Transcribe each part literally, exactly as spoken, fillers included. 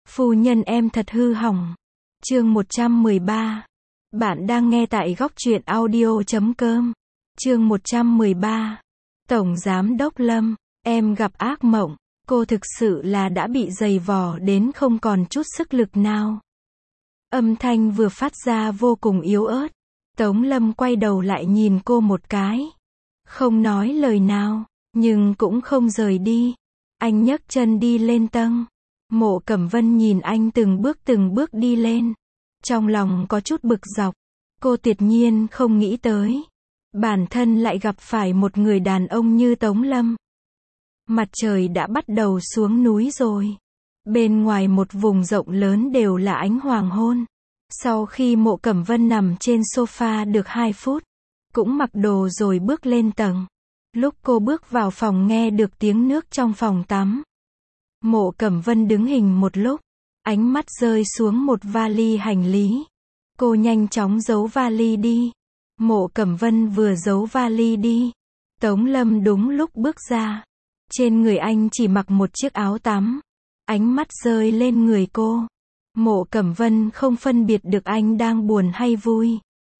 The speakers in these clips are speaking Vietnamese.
Phu nhân em thật hư hỏng. Chương một trăm mười ba. Bạn đang nghe tại góc truyện audio chấm com. Chương một trăm mười ba. Tổng Giám Đốc Lâm, em gặp ác mộng. Cô thực sự là đã bị dày vò đến không còn chút sức lực nào. Âm thanh vừa phát ra vô cùng yếu ớt. Tống Lâm quay đầu lại nhìn cô một cái. Không nói lời nào, nhưng cũng không rời đi. Anh nhấc chân đi lên tầng. Mộ Cẩm Vân nhìn anh từng bước từng bước đi lên. Trong lòng có chút bực dọc. Cô tuyệt nhiên không nghĩ tới. Bản thân lại gặp phải một người đàn ông như Tống Lâm. Mặt trời đã bắt đầu xuống núi rồi. Bên ngoài một vùng rộng lớn đều là ánh hoàng hôn. Sau khi Mộ Cẩm Vân nằm trên sofa được hai phút, cũng mặc đồ rồi bước lên tầng. Lúc cô bước vào phòng nghe được tiếng nước trong phòng tắm. Mộ Cẩm Vân đứng hình một lúc, ánh mắt rơi xuống một vali hành lý. Cô nhanh chóng giấu vali đi. Mộ Cẩm Vân vừa giấu vali đi, Tống Lâm đúng lúc bước ra. Trên người anh chỉ mặc một chiếc áo tắm. Ánh mắt rơi lên người cô. Mộ Cẩm Vân không phân biệt được anh đang buồn hay vui.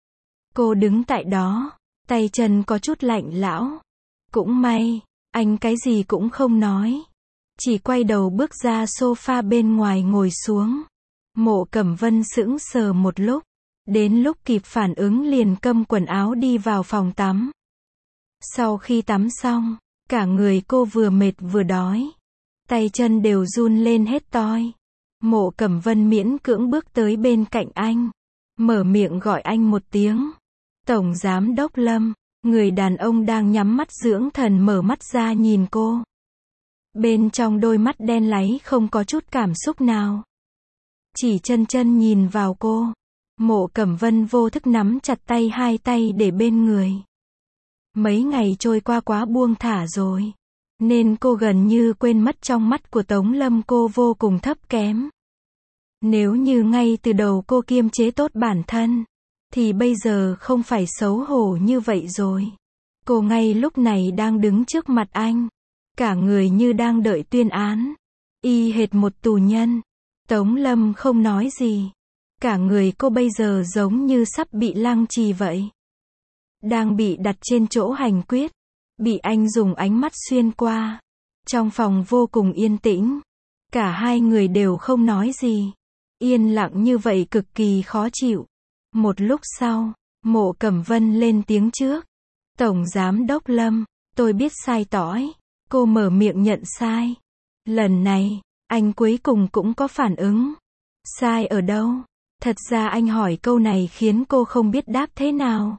Cô đứng tại đó, tay chân có chút lạnh lẽo. Cũng may, anh cái gì cũng không nói. Chỉ quay đầu bước ra sofa bên ngoài ngồi xuống. Mộ Cẩm Vân sững sờ một lúc. Đến lúc kịp phản ứng liền câm quần áo đi vào phòng tắm. Sau khi tắm xong, cả người cô vừa mệt vừa đói. Tay chân đều run lên hết toi. Mộ Cẩm Vân miễn cưỡng bước tới bên cạnh anh. Mở miệng gọi anh một tiếng. Tổng Giám Đốc Lâm. Người đàn ông đang nhắm mắt dưỡng thần mở mắt ra nhìn cô. Bên trong đôi mắt đen láy không có chút cảm xúc nào. Chỉ chân chân nhìn vào cô. Mộ Cẩm Vân vô thức nắm chặt tay hai tay để bên người. Mấy ngày trôi qua quá buông thả rồi. Nên cô gần như quên mất trong mắt của Tống Lâm cô vô cùng thấp kém. Nếu như ngay từ đầu cô kiềm chế tốt bản thân, thì bây giờ không phải xấu hổ như vậy rồi. Cô ngay lúc này đang đứng trước mặt anh. Cả người như đang đợi tuyên án. Y hệt một tù nhân. Tống Lâm không nói gì. Cả người cô bây giờ giống như sắp bị lăng trì vậy. Đang bị đặt trên chỗ hành quyết. Bị anh dùng ánh mắt xuyên qua. Trong phòng vô cùng yên tĩnh. Cả hai người đều không nói gì. Yên lặng như vậy cực kỳ khó chịu. Một lúc sau, Mộ Cẩm Vân lên tiếng trước. Tổng Giám Đốc Lâm, tôi biết sai tỏi. Cô mở miệng nhận sai. Lần này, anh cuối cùng cũng có phản ứng. Sai ở đâu? Thật ra anh hỏi câu này khiến cô không biết đáp thế nào.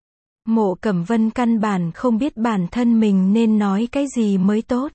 Mộ Cẩm Vân căn bản không biết bản thân mình nên nói cái gì mới tốt.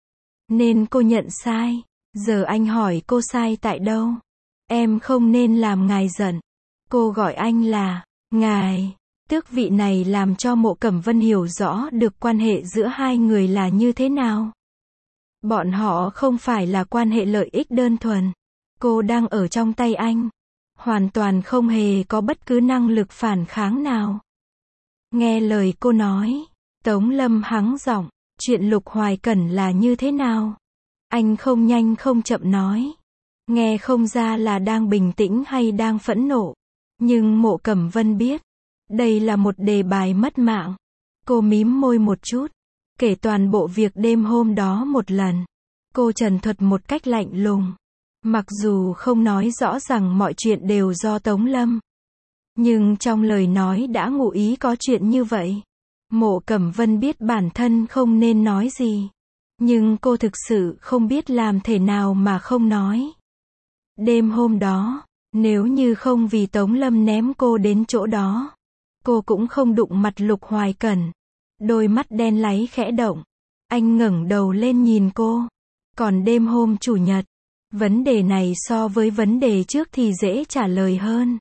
Nên cô nhận sai. Giờ anh hỏi cô sai tại đâu? Em không nên làm ngài giận. Cô gọi anh là ngài. Tước vị này làm cho Mộ Cẩm Vân hiểu rõ được quan hệ giữa hai người là như thế nào. Bọn họ không phải là quan hệ lợi ích đơn thuần. Cô đang ở trong tay anh. Hoàn toàn không hề có bất cứ năng lực phản kháng nào. Nghe lời cô nói, Tống Lâm hắng giọng. Chuyện Lục Hoài Cẩn là như thế nào? Anh không nhanh không chậm nói. Nghe không ra là đang bình tĩnh hay đang phẫn nộ. Nhưng Mộ Cẩm Vân biết. Đây là một đề bài mất mạng. Cô mím môi một chút. Kể toàn bộ việc đêm hôm đó một lần. Cô trần thuật một cách lạnh lùng. Mặc dù không nói rõ rằng mọi chuyện đều do Tống Lâm. Nhưng trong lời nói đã ngụ ý có chuyện như vậy. Mộ Cẩm Vân biết bản thân không nên nói gì. Nhưng cô thực sự không biết làm thế nào mà không nói. Đêm hôm đó, nếu như không vì Tống Lâm ném cô đến chỗ đó, cô cũng không đụng mặt Lục Hoài Cẩn. Đôi mắt đen láy khẽ động. Anh ngẩng đầu lên nhìn cô. Còn đêm hôm chủ nhật, vấn đề này so với vấn đề trước thì dễ trả lời hơn.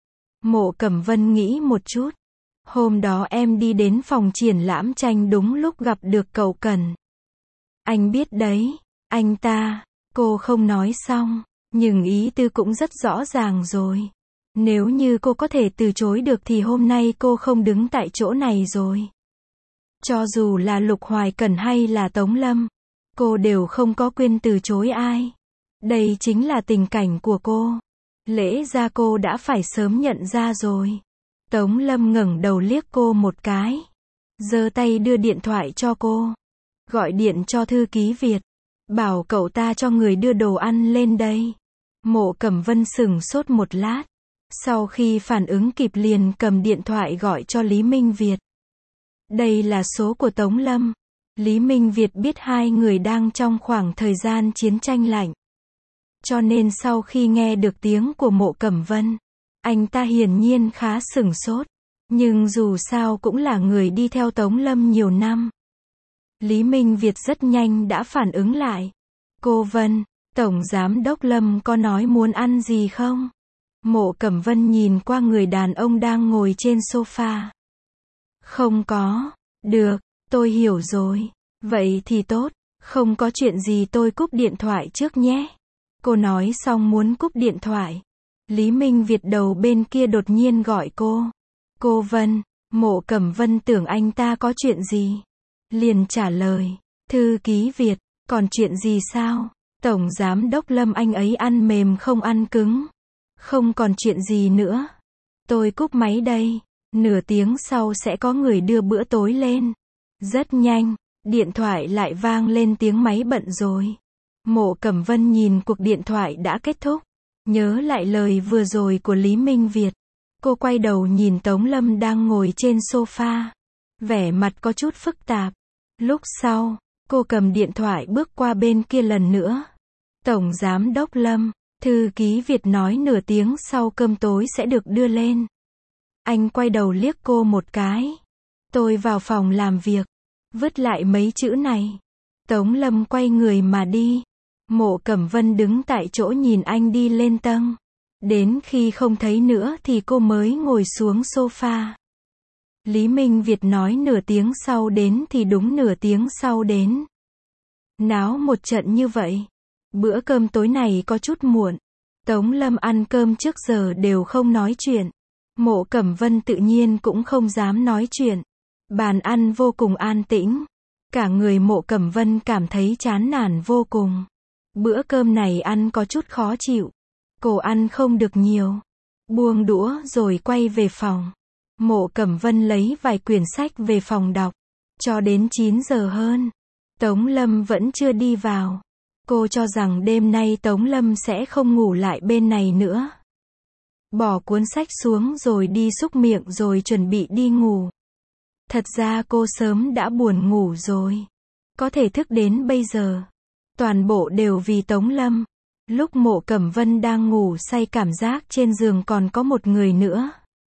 Mộ Cẩm Vân nghĩ một chút. Hôm đó em đi đến phòng triển lãm tranh đúng lúc gặp được cậu Cẩn. Anh biết đấy, anh ta, cô không nói xong, nhưng ý tư cũng rất rõ ràng rồi. Nếu như cô có thể từ chối được thì hôm nay cô không đứng tại chỗ này rồi. Cho dù là Lục Hoài Cẩn hay là Tống Lâm, cô đều không có quyền từ chối ai. Đây chính là tình cảnh của cô. Lẽ ra cô đã phải sớm nhận ra rồi. Tống Lâm ngẩng đầu liếc cô một cái. Giơ tay đưa điện thoại cho cô. Gọi điện cho thư ký Việt. Bảo cậu ta cho người đưa đồ ăn lên đây. Mộ Cẩm Vân sững sốt một lát. Sau khi phản ứng kịp liền cầm điện thoại gọi cho Lý Minh Việt. Đây là số của Tống Lâm. Lý Minh Việt biết hai người đang trong khoảng thời gian chiến tranh lạnh. Cho nên sau khi nghe được tiếng của Mộ Cẩm Vân, anh ta hiển nhiên khá sửng sốt. Nhưng dù sao cũng là người đi theo Tống Lâm nhiều năm. Lý Minh Việt rất nhanh đã phản ứng lại. Cô Vân, Tổng Giám Đốc Lâm có nói muốn ăn gì không? Mộ Cẩm Vân nhìn qua người đàn ông đang ngồi trên sofa. Không có. Được, tôi hiểu rồi. Vậy thì tốt, không có chuyện gì tôi cúp điện thoại trước nhé. Cô nói xong muốn cúp điện thoại. Lý Minh Việt đầu bên kia đột nhiên gọi cô. Cô Vân, Mộ Cẩm Vân tưởng anh ta có chuyện gì. Liền trả lời, thư ký Việt, còn chuyện gì sao? Tổng Giám Đốc Lâm anh ấy ăn mềm không ăn cứng. Không còn chuyện gì nữa. Tôi cúp máy đây. Nửa tiếng sau sẽ có người đưa bữa tối lên. Rất nhanh, điện thoại lại vang lên tiếng máy bận rồi. Mộ Cẩm Vân nhìn cuộc điện thoại đã kết thúc. Nhớ lại lời vừa rồi của Lý Minh Việt. Cô quay đầu nhìn Tống Lâm đang ngồi trên sofa. Vẻ mặt có chút phức tạp. Lúc sau, cô cầm điện thoại bước qua bên kia lần nữa. Tổng Giám Đốc Lâm, thư ký Việt nói nửa tiếng sau cơm tối sẽ được đưa lên. Anh quay đầu liếc cô một cái. Tôi vào phòng làm việc. Vứt lại mấy chữ này. Tống Lâm quay người mà đi. Mộ Cẩm Vân đứng tại chỗ nhìn anh đi lên tầng. Đến khi không thấy nữa thì cô mới ngồi xuống sofa. Lý Minh Việt nói nửa tiếng sau đến thì đúng nửa tiếng sau đến. Náo một trận như vậy. Bữa cơm tối này có chút muộn. Tống Lâm ăn cơm trước giờ đều không nói chuyện. Mộ Cẩm Vân tự nhiên cũng không dám nói chuyện. Bàn ăn vô cùng an tĩnh. Cả người Mộ Cẩm Vân cảm thấy chán nản vô cùng. Bữa cơm này ăn có chút khó chịu. Cô ăn không được nhiều. Buông đũa rồi quay về phòng. Mộ Cẩm Vân lấy vài quyển sách về phòng đọc. Cho đến chín giờ hơn. Tống Lâm vẫn chưa đi vào. Cô cho rằng đêm nay Tống Lâm sẽ không ngủ lại bên này nữa. Bỏ cuốn sách xuống rồi đi súc miệng rồi chuẩn bị đi ngủ. Thật ra cô sớm đã buồn ngủ rồi. Có thể thức đến bây giờ. Toàn bộ đều vì Tống Lâm. Lúc Mộ Cẩm Vân đang ngủ say cảm giác trên giường còn có một người nữa.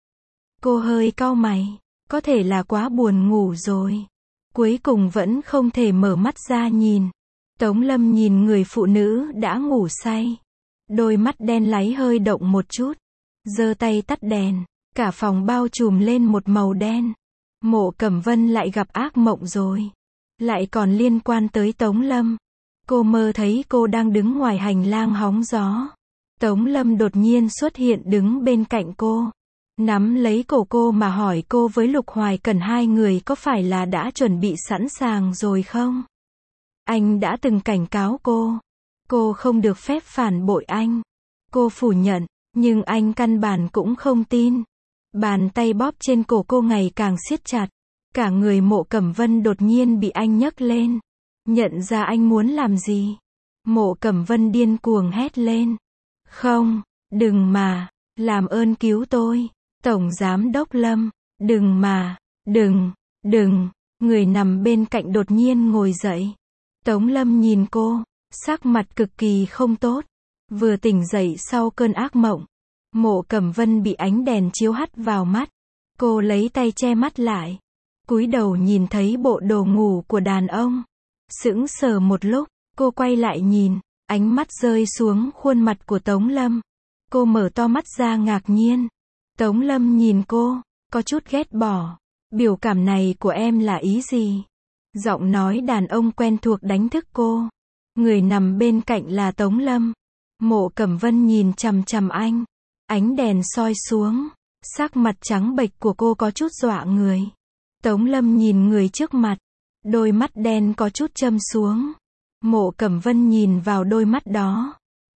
Cô hơi cau mày. Có thể là quá buồn ngủ rồi. Cuối cùng vẫn không thể mở mắt ra nhìn. Tống Lâm nhìn người phụ nữ đã ngủ say. Đôi mắt đen láy hơi động một chút. Giơ tay tắt đèn. Cả phòng bao trùm lên một màu đen. Mộ Cẩm Vân lại gặp ác mộng rồi. Lại còn liên quan tới Tống Lâm. Cô mơ thấy cô đang đứng ngoài hành lang hóng gió. Tống Lâm đột nhiên xuất hiện đứng bên cạnh cô. Nắm lấy cổ cô mà hỏi cô với Lục Hoài Cẩn hai người có phải là đã chuẩn bị sẵn sàng rồi không? Anh đã từng cảnh cáo cô. Cô không được phép phản bội anh. Cô phủ nhận, nhưng anh căn bản cũng không tin. Bàn tay bóp trên cổ cô ngày càng siết chặt. Cả người Mộ Cẩm Vân đột nhiên bị anh nhấc lên. Nhận ra anh muốn làm gì. Mộ Cẩm Vân điên cuồng hét lên. Không, đừng mà, làm ơn cứu tôi. Tổng Giám Đốc Lâm, đừng mà, đừng, đừng. Người nằm bên cạnh đột nhiên ngồi dậy. Tống Lâm nhìn cô, sắc mặt cực kỳ không tốt. Vừa tỉnh dậy sau cơn ác mộng. Mộ Cẩm Vân bị ánh đèn chiếu hắt vào mắt. Cô lấy tay che mắt lại. Cúi đầu nhìn thấy bộ đồ ngủ của đàn ông. Sững sờ một lúc, cô quay lại nhìn. Ánh mắt rơi xuống khuôn mặt của Tống Lâm. Cô mở to mắt ra ngạc nhiên. Tống Lâm nhìn cô, có chút ghét bỏ. Biểu cảm này của em là ý gì? Giọng nói đàn ông quen thuộc đánh thức cô. Người nằm bên cạnh là Tống Lâm. Mộ Cẩm Vân nhìn chằm chằm anh. Ánh đèn soi xuống. Sắc mặt trắng bệch của cô có chút dọa người. Tống Lâm nhìn người trước mặt. Đôi mắt đen có chút châm xuống. Mộ Cẩm Vân nhìn vào đôi mắt đó.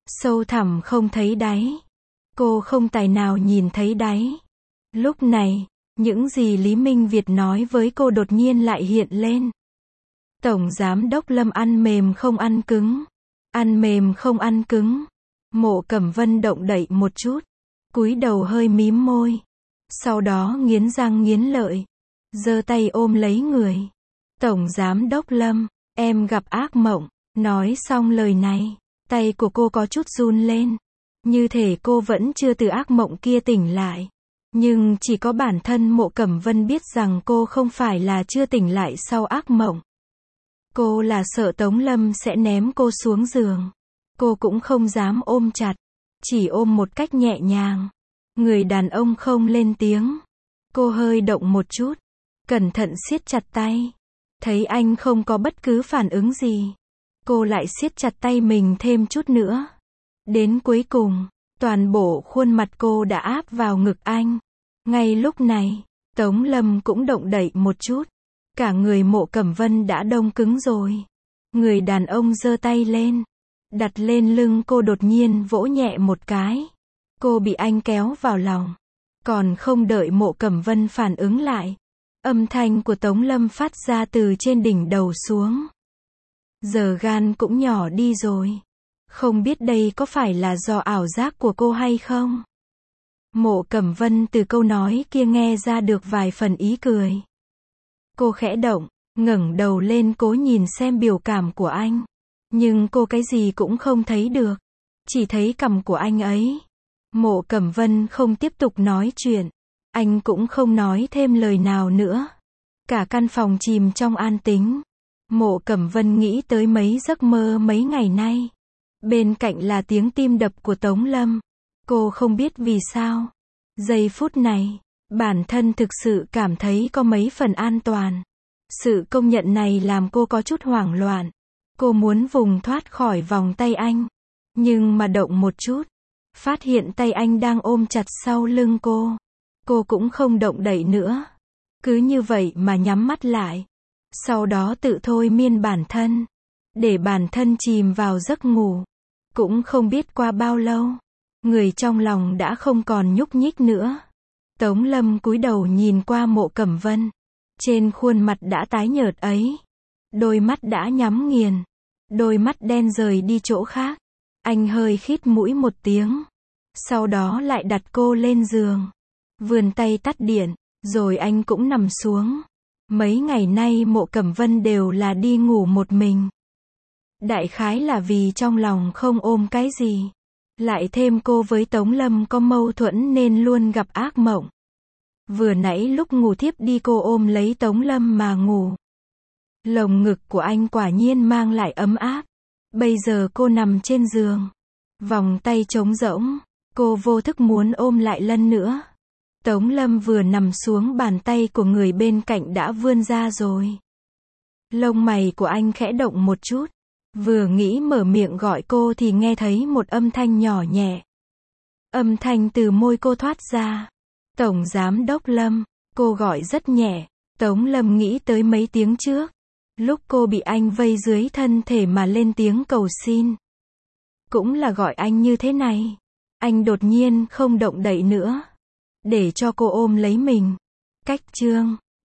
sâu thẳm không thấy đáy. Cô không tài nào nhìn thấy đáy. Lúc này, những gì Lý Minh Việt nói với cô đột nhiên lại hiện lên. Tổng Giám đốc Lâm ăn mềm không ăn cứng. Ăn mềm không ăn cứng. Mộ Cẩm Vân động đậy một chút, cúi đầu hơi mím môi. Sau đó nghiến răng nghiến lợi, giơ tay ôm lấy người. Tổng Giám đốc Lâm, em gặp ác mộng. Nói xong lời này, tay của cô có chút run lên. Như thể cô vẫn chưa từ ác mộng kia tỉnh lại. Nhưng chỉ có bản thân Mộ Cẩm Vân biết rằng cô không phải là chưa tỉnh lại sau ác mộng. Cô là sợ Tống Lâm sẽ ném cô xuống giường. Cô cũng không dám ôm chặt, chỉ ôm một cách nhẹ nhàng. Người đàn ông không lên tiếng. Cô hơi động một chút, cẩn thận siết chặt tay. Thấy anh không có bất cứ phản ứng gì, cô lại siết chặt tay mình thêm chút nữa. Đến cuối cùng, toàn bộ khuôn mặt cô đã áp vào ngực anh. Ngay lúc này, Tống Lâm cũng động đậy một chút. Cả người Mộ Cẩm Vân đã đông cứng rồi. Người đàn ông giơ tay lên, đặt lên lưng cô, đột nhiên vỗ nhẹ một cái. Cô bị anh kéo vào lòng. Còn không đợi Mộ Cẩm Vân phản ứng lại, âm thanh của Tống Lâm phát ra từ trên đỉnh đầu xuống. Giờ gan cũng nhỏ đi rồi. Không biết đây có phải là do ảo giác của cô hay không? Mộ Cẩm Vân từ câu nói kia nghe ra được vài phần ý cười. Cô khẽ động, ngẩng đầu lên cố nhìn xem biểu cảm của anh. Nhưng cô cái gì cũng không thấy được. Chỉ thấy cằm của anh ấy. Mộ Cẩm Vân không tiếp tục nói chuyện. Anh cũng không nói thêm lời nào nữa. Cả căn phòng chìm trong an tĩnh. Mộ Cẩm Vân nghĩ tới mấy giấc mơ mấy ngày nay. Bên cạnh là tiếng tim đập của Tống Lâm. Cô không biết vì sao. Giây phút này, bản thân thực sự cảm thấy có mấy phần an toàn. Sự công nhận này làm cô có chút hoảng loạn. Cô muốn vùng thoát khỏi vòng tay anh. Nhưng mà động một chút, phát hiện tay anh đang ôm chặt sau lưng cô. Cô cũng không động đậy nữa. Cứ như vậy mà nhắm mắt lại. Sau đó tự thôi miên bản thân. Để bản thân chìm vào giấc ngủ. Cũng không biết qua bao lâu. Người trong lòng đã không còn nhúc nhích nữa. Tống Lâm cúi đầu nhìn qua Mộ Cẩm Vân. Trên khuôn mặt đã tái nhợt ấy. Đôi mắt đã nhắm nghiền. Đôi mắt đen rời đi chỗ khác. Anh hơi khít mũi một tiếng. Sau đó lại đặt cô lên giường. Vươn tay tắt điện. Rồi anh cũng nằm xuống. Mấy ngày nay Mộ Cẩm Vân đều là đi ngủ một mình. Đại khái là vì trong lòng không ôm cái gì. Lại thêm cô với Tống Lâm có mâu thuẫn nên luôn gặp ác mộng. Vừa nãy lúc ngủ thiếp đi cô ôm lấy Tống Lâm mà ngủ. Lồng ngực của anh quả nhiên mang lại ấm áp. Bây giờ cô nằm trên giường. Vòng tay trống rỗng. Cô vô thức muốn ôm lại lần nữa. Tống Lâm vừa nằm xuống, bàn tay của người bên cạnh đã vươn ra rồi. Lông mày của anh khẽ động một chút. Vừa nghĩ mở miệng gọi cô thì nghe thấy một âm thanh nhỏ nhẹ. Âm thanh từ môi cô thoát ra. Tổng Giám đốc Lâm. Cô gọi rất nhẹ. Tống Lâm nghĩ tới mấy tiếng trước. Lúc cô bị anh vây dưới thân thể mà lên tiếng cầu xin. Cũng là gọi anh như thế này. Anh đột nhiên không động đậy nữa. Để cho cô ôm lấy mình. Cách chương